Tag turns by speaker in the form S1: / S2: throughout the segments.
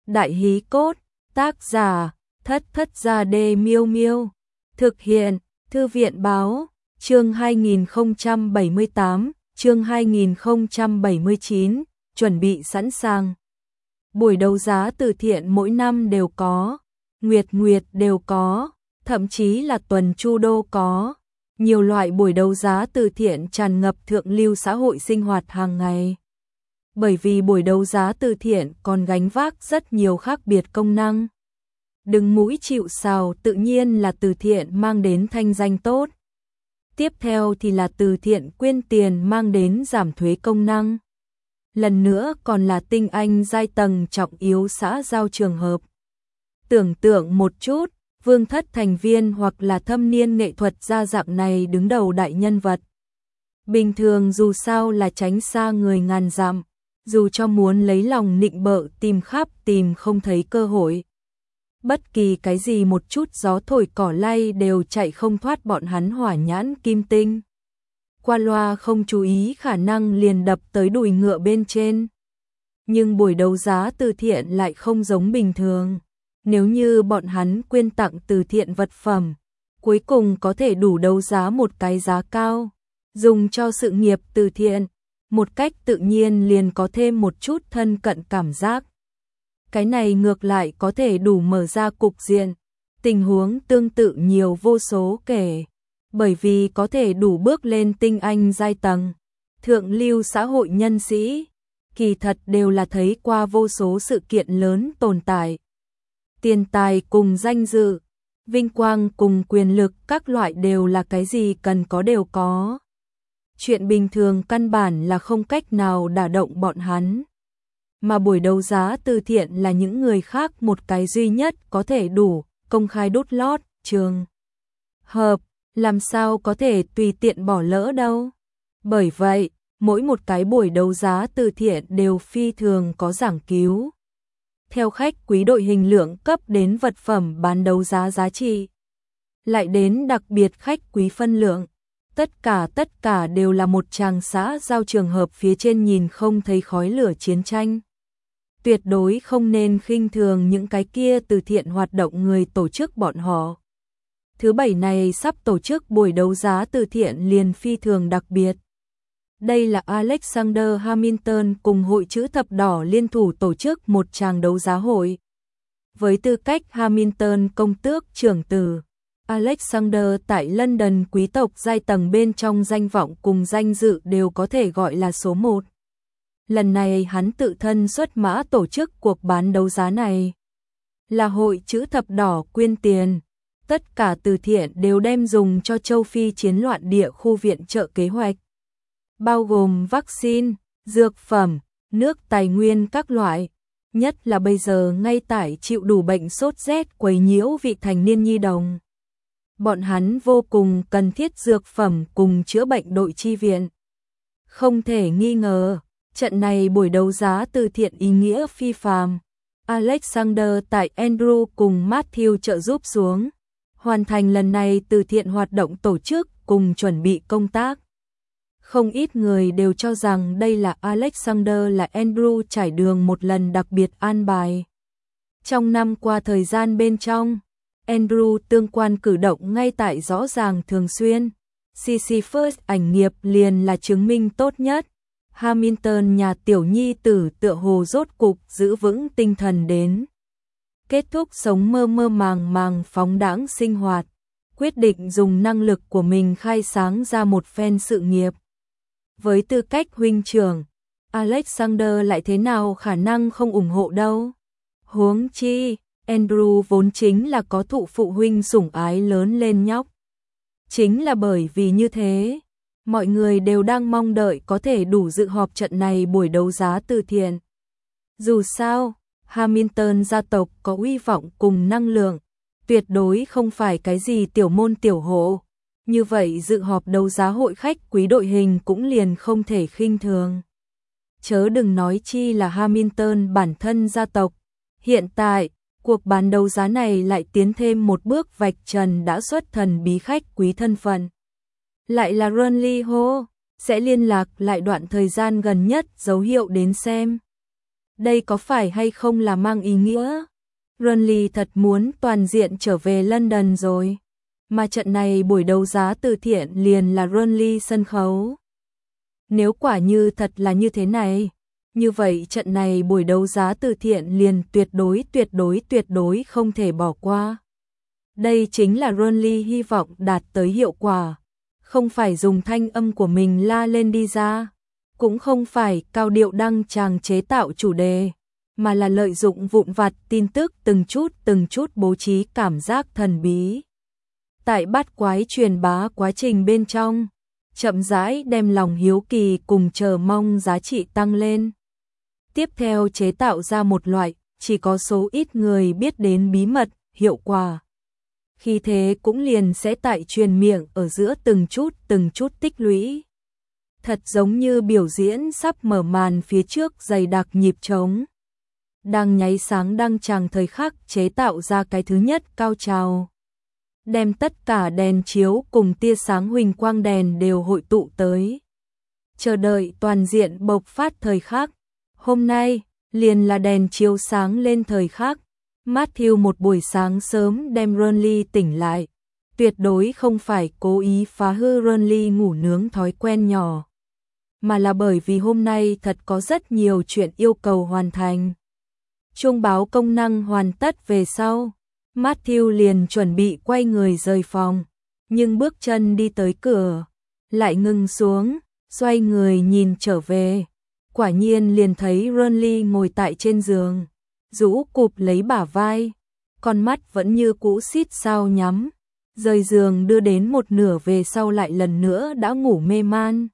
S1: Đại hí cốt, tác giả, Thất Thất Gia Đê Miêu Miêu. Thực hiện, Thư viện báo, chương 2078, chương 2079, chuẩn bị sẵn sàng. Buổi đấu giá từ thiện mỗi năm đều có, nguyệt đều có, thậm chí là tuần chu đô có. Nhiều loại buổi đấu giá từ thiện tràn ngập thượng lưu xã hội sinh hoạt hàng ngày. Bởi vì buổi đấu giá từ thiện còn gánh vác rất nhiều khác biệt công năng. Đứng mũi chịu sào tự nhiên là từ thiện mang đến thanh danh tốt. Tiếp theo thì là từ thiện quyên tiền mang đến giảm thuế công năng. Lần nữa còn là tinh anh giai tầng trọng yếu xã giao trường hợp. Tưởng tượng một chút, vương thất thành viên hoặc là thâm niên nghệ thuật gia dạng này đứng đầu đại nhân vật. Bình thường dù sao là tránh xa người ngàn dặm, dù cho muốn lấy lòng nịnh bợ tìm khắp tìm không thấy cơ hội. Bất kỳ cái gì một chút gió thổi cỏ lay đều chạy không thoát bọn hắn hỏa nhãn kim tinh. Qua loa không chú ý khả năng liền đập tới đùi ngựa bên trên. Nhưng buổi đấu giá từ thiện lại không giống bình thường. Nếu như bọn hắn quyên tặng từ thiện vật phẩm, cuối cùng có thể đủ đấu giá một cái giá cao, dùng cho sự nghiệp từ thiện, một cách tự nhiên liền có thêm một chút thân cận cảm giác. Cái này ngược lại có thể đủ mở ra cục diện, tình huống tương tự nhiều vô số kể, bởi vì có thể đủ bước lên tinh anh giai tầng, thượng lưu xã hội nhân sĩ, kỳ thật đều là thấy qua vô số sự kiện lớn tồn tại. Tiền tài cùng danh dự, vinh quang cùng quyền lực các loại đều là cái gì cần có đều có. Chuyện bình thường căn bản là không cách nào đả động bọn hắn. Mà buổi đấu giá từ thiện là những người khác một cái duy nhất có thể đủ công khai đút lót, trường hợp, làm sao có thể tùy tiện bỏ lỡ đâu. Bởi vậy, mỗi một cái buổi đấu giá từ thiện đều phi thường có giảng cứu. Theo khách quý đội hình lượng cấp đến vật phẩm bán đấu giá giá trị, lại đến đặc biệt khách quý phân lượng, tất cả đều là một tràng xã giao trường hợp phía trên nhìn không thấy khói lửa chiến tranh. Tuyệt đối không nên khinh thường những cái kia từ thiện hoạt động người tổ chức bọn họ. Thứ bảy này sắp tổ chức buổi đấu giá từ thiện liền phi thường đặc biệt. Đây là Alexander Hamilton cùng Hội Chữ Thập Đỏ liên thủ tổ chức một tràng đấu giá hội. Với tư cách Hamilton công tước trưởng tử, Alexander tại London quý tộc giai tầng bên trong danh vọng cùng danh dự đều có thể gọi là số 1. Lần này hắn tự thân xuất mã tổ chức cuộc bán đấu giá này. Là Hội Chữ Thập Đỏ quyên tiền. Tất cả từ thiện đều đem dùng cho châu Phi chiến loạn địa khu viện trợ kế hoạch. Bao gồm vaccine, dược phẩm, nước tài nguyên các loại. Nhất là bây giờ ngay tại chịu đủ bệnh sốt rét quấy nhiễu vị thành niên nhi đồng. Bọn hắn vô cùng cần thiết dược phẩm cùng chữa bệnh đội chi viện. Không thể nghi ngờ, trận này buổi đấu giá từ thiện ý nghĩa phi phàm. Alexander tại Andrew cùng Matthew trợ giúp xuống, hoàn thành lần này từ thiện hoạt động tổ chức cùng chuẩn bị công tác. Không ít người đều cho rằng đây là Alexander là Andrew trải đường một lần đặc biệt an bài. Trong năm qua thời gian bên trong, Andrew tương quan cử động ngay tại rõ ràng thường xuyên. CC First ảnh nghiệp liền là chứng minh tốt nhất. Hamilton nhà tiểu nhi tử tựa hồ rốt cục giữ vững tinh thần đến. Kết thúc sống mơ mơ màng màng phóng đãng sinh hoạt. Quyết định dùng năng lực của mình khai sáng ra một phen sự nghiệp. Với tư cách huynh trưởng, Alexander lại thế nào khả năng không ủng hộ đâu. Huống chi, Andrew vốn chính là có thụ phụ huynh sủng ái lớn lên nhóc. Chính là bởi vì như thế, mọi người đều đang mong đợi có thể đủ dự họp trận này buổi đấu giá từ thiện. Dù sao, Hamilton gia tộc có uy vọng cùng năng lượng, tuyệt đối không phải cái gì tiểu môn tiểu hộ. Như vậy dự họp đấu giá hội khách quý đội hình cũng liền không thể khinh thường. Chớ đừng nói chi là Hamilton bản thân gia tộc. Hiện tại, cuộc bán đấu giá này lại tiến thêm một bước vạch trần đã xuất thần bí khách quý thân phận. Lại là Ron Lee Ho, sẽ liên lạc lại đoạn thời gian gần nhất dấu hiệu đến xem. Đây có phải hay không là mang ý nghĩa Renly thật muốn toàn diện trở về London rồi. Mà trận này buổi đấu giá từ thiện liền là Renly sân khấu. Nếu quả như thật là như thế này, như vậy trận này buổi đấu giá từ thiện liền tuyệt đối không thể bỏ qua. Đây chính là Renly hy vọng đạt tới hiệu quả, không phải dùng thanh âm của mình la lên đi ra, cũng không phải cao điệu đăng tràng chế tạo chủ đề, mà là lợi dụng vụn vặt tin tức từng chút bố trí cảm giác thần bí. Tại bát quái truyền bá quá trình bên trong, chậm rãi đem lòng hiếu kỳ cùng chờ mong giá trị tăng lên. Tiếp theo chế tạo ra một loại chỉ có số ít người biết đến bí mật, hiệu quả. Khi thế cũng liền sẽ tại truyền miệng ở giữa từng chút tích lũy. Thật giống như biểu diễn sắp mở màn phía trước dày đặc nhịp trống. Đang nháy sáng đăng tràng thời khắc chế tạo ra cái thứ nhất cao trào. Đem tất cả đèn chiếu cùng tia sáng huỳnh quang đèn đều hội tụ tới. Chờ đợi toàn diện bộc phát thời khắc. Hôm nay, liền là đèn chiếu sáng lên thời khắc. Matthew một buổi sáng sớm đem Renly tỉnh lại. Tuyệt đối không phải cố ý phá hư Renly ngủ nướng thói quen nhỏ. Mà là bởi vì hôm nay thật có rất nhiều chuyện yêu cầu hoàn thành. Chuông báo công năng hoàn tất về sau. Matthew liền chuẩn bị quay người rời phòng. Nhưng bước chân đi tới cửa. Lại ngừng xuống, xoay người nhìn trở về. Quả nhiên liền thấy Renly ngồi tại trên giường. Rũ cụp lấy bả vai. Con mắt vẫn như cũ xít sao nhắm. Rời giường đưa đến một nửa về sau lại lần nữa đã ngủ mê man.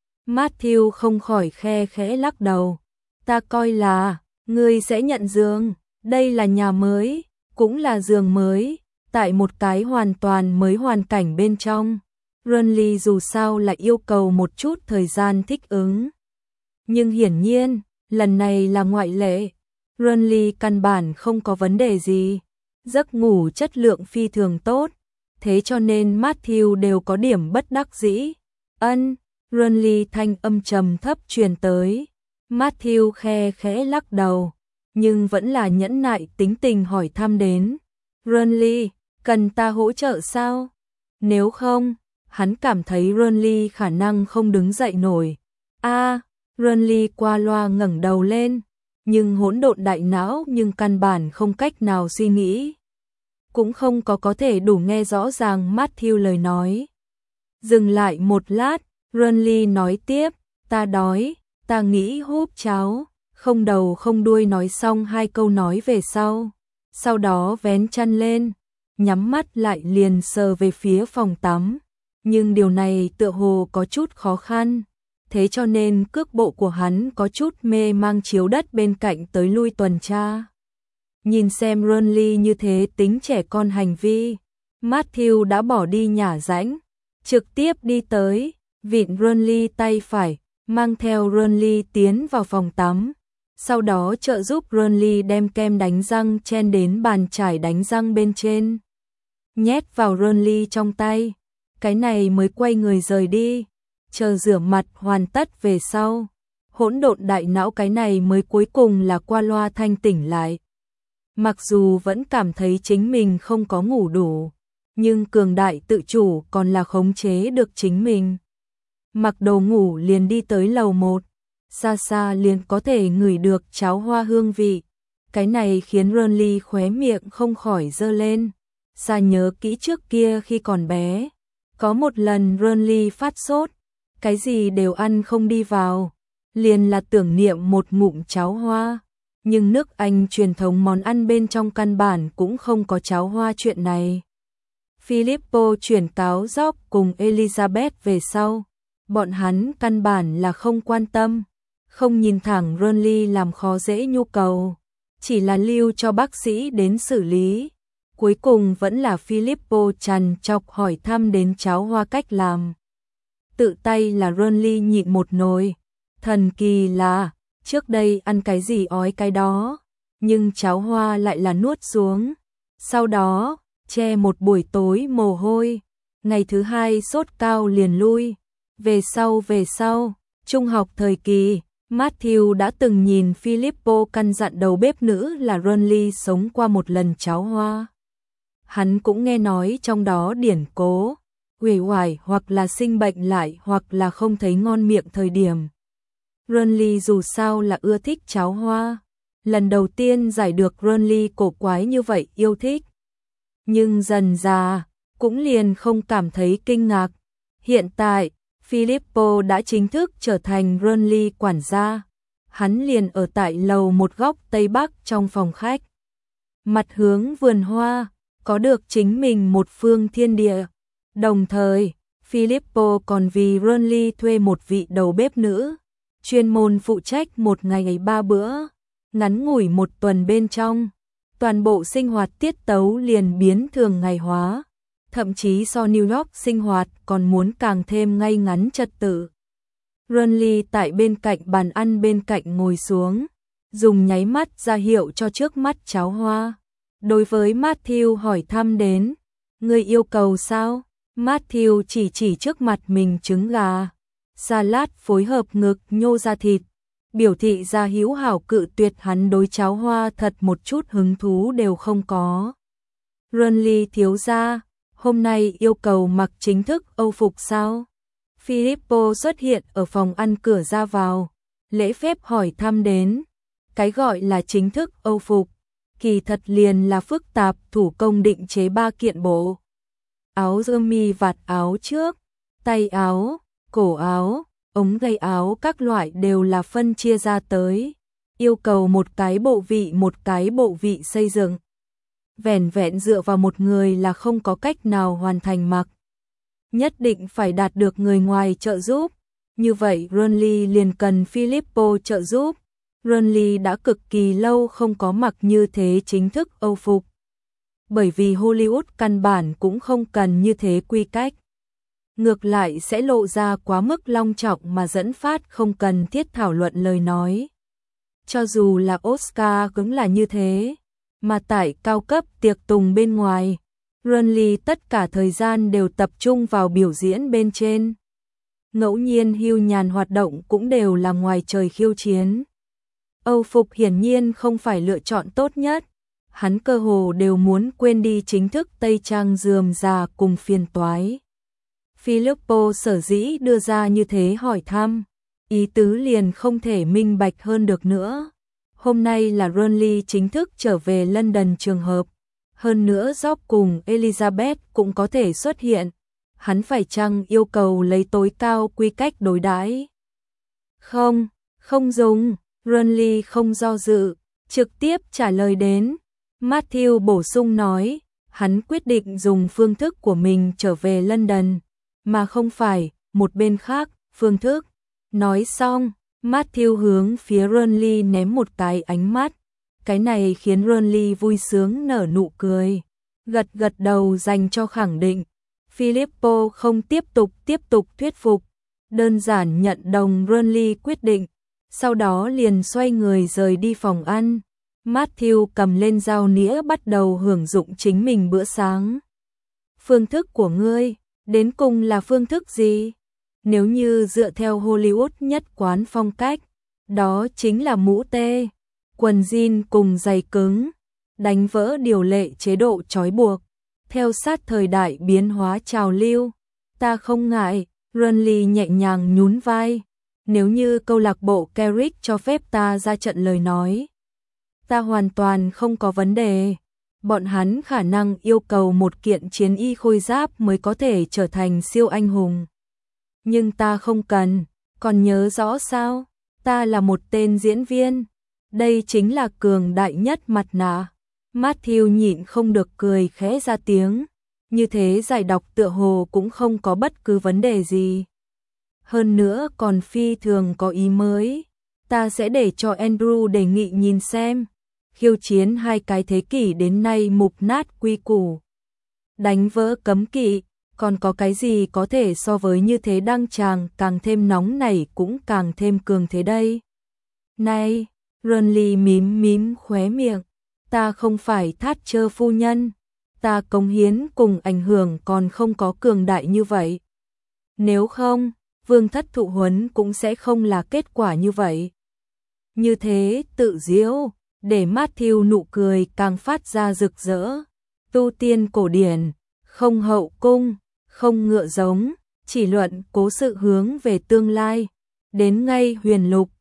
S1: Matthew không khỏi khe khẽ lắc đầu. Ta coi là, ngươi sẽ nhận giường. Đây là nhà mới, cũng là giường mới. Tại một cái hoàn toàn mới hoàn cảnh bên trong. Renly dù sao lại yêu cầu một chút thời gian thích ứng. Nhưng hiển nhiên, lần này là ngoại lệ. Renly căn bản không có vấn đề gì. Giấc ngủ chất lượng phi thường tốt. Thế cho nên Matthew đều có điểm bất đắc dĩ. Renly thanh âm trầm thấp truyền tới. Matthew khe khẽ lắc đầu. Nhưng vẫn là nhẫn nại tính tình hỏi thăm đến. Renly, cần ta hỗ trợ sao? Nếu không, hắn cảm thấy Renly khả năng không đứng dậy nổi. Renly qua loa ngẩng đầu lên. Nhưng hỗn độn đại não nhưng căn bản không cách nào suy nghĩ. Cũng không có thể đủ nghe rõ ràng Matthew lời nói. Dừng lại một lát, Renly nói tiếp, ta đói, ta nghĩ húp cháo, không đầu không đuôi nói xong hai câu nói về sau. Sau đó vén chăn lên, nhắm mắt lại liền sờ về phía phòng tắm. Nhưng điều này tựa hồ có chút khó khăn. Thế cho nên cước bộ của hắn có chút mê mang chiếu đất bên cạnh tới lui tuần tra. Nhìn xem Renly như thế tính trẻ con hành vi, Matthew đã bỏ đi nhả rãnh, trực tiếp đi tới, vịn Renly tay phải, mang theo Renly tiến vào phòng tắm. Sau đó trợ giúp Renly đem kem đánh răng chen đến bàn chải đánh răng bên trên. Nhét vào Renly trong tay, cái này mới quay người rời đi. Chờ rửa mặt hoàn tất về sau, hỗn độn đại não cái này mới cuối cùng là qua loa thanh tỉnh lại. Mặc dù vẫn cảm thấy chính mình không có ngủ đủ, nhưng cường đại tự chủ còn là khống chế được chính mình. Mặc đồ ngủ liền đi tới lầu 1, xa xa liền có thể ngửi được cháo hoa hương vị. Cái này khiến Renly khóe miệng không khỏi giơ lên. Xa nhớ kỹ trước kia khi còn bé, có một lần Renly phát sốt, cái gì đều ăn không đi vào, liền là tưởng niệm một ngụm cháo hoa. Nhưng nước Anh truyền thống món ăn bên trong căn bản cũng không có cháo hoa chuyện này. Filippo chuyển cáo George cùng Elizabeth về sau, bọn hắn căn bản là không quan tâm, không nhìn thẳng Renly làm khó dễ nhu cầu, chỉ là lưu cho bác sĩ đến xử lý. Cuối cùng vẫn là Filippo trằn trọc hỏi thăm đến cháo hoa cách làm. Tự tay là Renly nhịn một nồi, thần kỳ là trước đây ăn cái gì ói cái đó, nhưng cháo hoa lại là nuốt xuống. Sau đó, che một buổi tối mồ hôi, ngày thứ hai sốt cao liền lui. Về sau, trung học thời kỳ, Matthew đã từng nhìn Filippo căn dặn đầu bếp nữ là Renly sống qua một lần cháo hoa. Hắn cũng nghe nói trong đó điển cố, uể oải hoặc là sinh bệnh lại hoặc là không thấy ngon miệng thời điểm. Renly dù sao là ưa thích cháo hoa. Lần đầu tiên giải được Renly cổ quái như vậy yêu thích. Nhưng dần dà, cũng liền không cảm thấy kinh ngạc. Hiện tại, Filippo đã chính thức trở thành Renly quản gia. Hắn liền ở tại lầu một góc Tây Bắc trong phòng khách. Mặt hướng vườn hoa, có được chính mình một phương thiên địa. Đồng thời, Filippo còn vì Renly thuê một vị đầu bếp nữ, chuyên môn phụ trách một ngày 3 bữa, ngắn ngủi một tuần bên trong. Toàn bộ sinh hoạt tiết tấu liền biến thường ngày hóa, thậm chí so New York sinh hoạt còn muốn càng thêm ngay ngắn trật tự. Renly tại bên cạnh bàn ăn bên cạnh ngồi xuống, dùng nháy mắt ra hiệu cho trước mắt cháo hoa. Đối với Matthew hỏi thăm đến, người yêu cầu sao? Matthew chỉ trước mặt mình trứng gà, salad phối hợp ngực nhô ra thịt, biểu thị ra hữu hảo cự tuyệt hắn đối cháo hoa thật một chút hứng thú đều không có. Renly thiếu gia, hôm nay yêu cầu mặc chính thức Âu phục sao? Filippo xuất hiện ở phòng ăn cửa ra vào, lễ phép hỏi thăm đến. Cái gọi là chính thức Âu phục, kỳ thật liền là phức tạp thủ công định chế 3 kiện bộ. Áo sơ mi vạt áo trước, tay áo, cổ áo, ống gây áo các loại đều là phân chia ra tới. Yêu cầu một cái bộ vị xây dựng. Vẻn vẹn dựa vào một người là không có cách nào hoàn thành mặc. Nhất định phải đạt được người ngoài trợ giúp. Như vậy Renly liền cần Filippo trợ giúp. Renly đã cực kỳ lâu không có mặc như thế chính thức Âu phục. Bởi vì Hollywood căn bản cũng không cần như thế quy cách. Ngược lại sẽ lộ ra quá mức long trọng mà dẫn phát không cần thiết thảo luận lời nói. Cho dù là Oscar cũng là như thế, mà tại cao cấp tiệc tùng bên ngoài, Renly tất cả thời gian đều tập trung vào biểu diễn bên trên. Ngẫu nhiên hưu nhàn hoạt động cũng đều là ngoài trời khiêu chiến. Âu phục hiển nhiên không phải lựa chọn tốt nhất, hắn cơ hồ đều muốn quên đi chính thức tây trang rườm rà cùng phiền toái. Filippo sở dĩ đưa ra như thế hỏi thăm, ý tứ liền không thể minh bạch hơn được nữa. Hôm nay là Renly chính thức trở về London trường hợp, hơn nữa Job cùng Elizabeth cũng có thể xuất hiện, hắn phải chăng yêu cầu lấy tối cao quy cách đối đãi? Không dùng, Renly không do dự, trực tiếp trả lời đến. Matthew bổ sung nói, hắn quyết định dùng phương thức của mình trở về London, mà không phải một bên khác phương thức. Nói xong, Matthew hướng phía Renly ném một cái ánh mắt. Cái này khiến Renly vui sướng nở nụ cười, gật đầu dành cho khẳng định. Filippo không tiếp tục thuyết phục, đơn giản nhận đồng Renly quyết định, sau đó liền xoay người rời đi phòng ăn. Matthew cầm lên dao nĩa bắt đầu hưởng dụng chính mình bữa sáng. Phương thức của ngươi, đến cùng là phương thức gì? Nếu như dựa theo Hollywood nhất quán phong cách, đó chính là mũ tê, quần jean cùng giày cứng, đánh vỡ điều lệ chế độ trói buộc, theo sát thời đại biến hóa trào lưu. Ta không ngại, Renly nhẹ nhàng nhún vai, nếu như câu lạc bộ Carrick cho phép ta ra trận lời nói, ta hoàn toàn không có vấn đề. Bọn hắn khả năng yêu cầu một kiện chiến y khôi giáp mới có thể trở thành siêu anh hùng. Nhưng ta không cần, còn nhớ rõ sao? Ta là một tên diễn viên. Đây chính là cường đại nhất mặt nạ. Matthew nhịn không được cười khẽ ra tiếng. Như thế giải đọc tựa hồ cũng không có bất cứ vấn đề gì. Hơn nữa còn phi thường có ý mới. Ta sẽ để cho Andrew đề nghị nhìn xem. Khiêu chiến 2 cái thế kỷ đến nay mục nát quy củ, đánh vỡ cấm kỵ, còn có cái gì có thể so với như thế đăng tràng càng thêm nóng nảy cũng càng thêm cường thế đây. Này, Renly mím khóe miệng, ta không phải Thatcher phu nhân, ta cống hiến cùng ảnh hưởng còn không có cường đại như vậy. Nếu không, vương thất thụ huấn cũng sẽ không là kết quả như vậy. như thế tự diễu, để Matthew nụ cười càng phát ra rực rỡ. Tu tiên cổ điển, không hậu cung, không ngựa giống, chỉ luận cố sự hướng về tương lai. Đến ngay huyền lục,